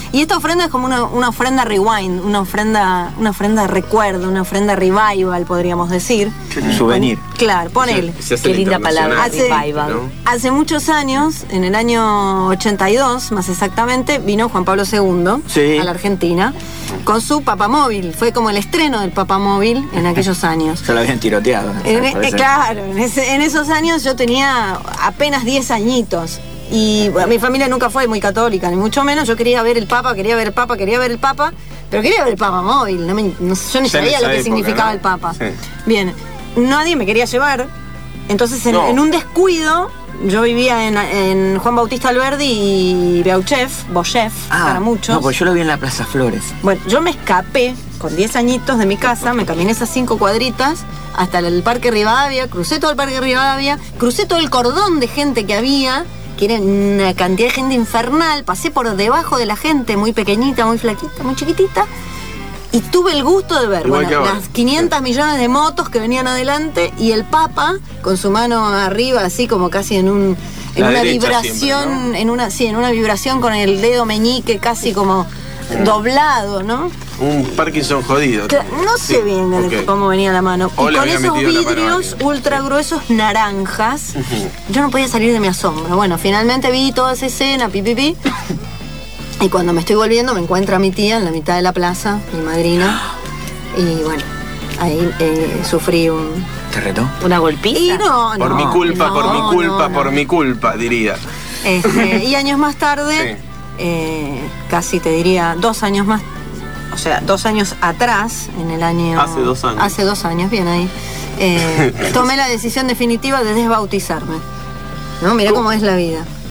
Y esta ofrenda es como una ofrenda rewind, una ofrenda de recuerdo, una ofrenda revival, podríamos decir. Un souvenir. Claro, ponele. Qué linda palabra, revival. ¿No? Hace muchos años, en el año 82, más exactamente, vino Juan Pablo II a la Argentina con su papamóvil. Fue como el estreno del papamóvil en aquellos años. Se lo habían tiroteado. Claro, en esos años yo tenía apenas 10 añitos. Y bueno, mi familia nunca fue muy católica, ni mucho menos. Yo quería ver el Papa, pero quería ver el Papa móvil. Yo ni sabía lo que significaba el Papa. Sí. Bien, nadie me quería llevar. Entonces, en un descuido, yo vivía en Juan Bautista Alberdi y Beauchef, para muchos. No, pues yo lo vi en la Plaza Flores. Bueno, yo me escapé con 10 añitos de mi casa, me caminé esas 5 cuadritas hasta el Parque Rivadavia, crucé todo el Parque Rivadavia, crucé todo el cordón de gente que había, que era una cantidad de gente infernal, pasé por debajo de la gente, muy pequeñita, muy flaquita, muy chiquitita, y tuve el gusto de ver las 500 millones de motos que venían adelante y el Papa con su mano arriba, así como casi en una vibración, siempre, ¿no? en una vibración con el dedo meñique casi como doblado, ¿no? Un Parkinson jodido. No sé bien cómo venía la mano. Y con esos vidrios ultra gruesos naranjas, yo no podía salir de mi asombro. Bueno, finalmente vi toda esa escena, y cuando me estoy volviendo me encuentra mi tía en la mitad de la plaza, mi madrina. Y bueno, ahí sufrí un... ¿Te retó? ¿Una golpiza? Y por mi culpa, diría. Y años más tarde, casi te diría 2 años más, o sea, 2 años atrás, en el año... Hace 2 años. Hace 2 años, bien ahí. Tomé la decisión definitiva de desbautizarme. ¿No? Mirá cómo es la vida.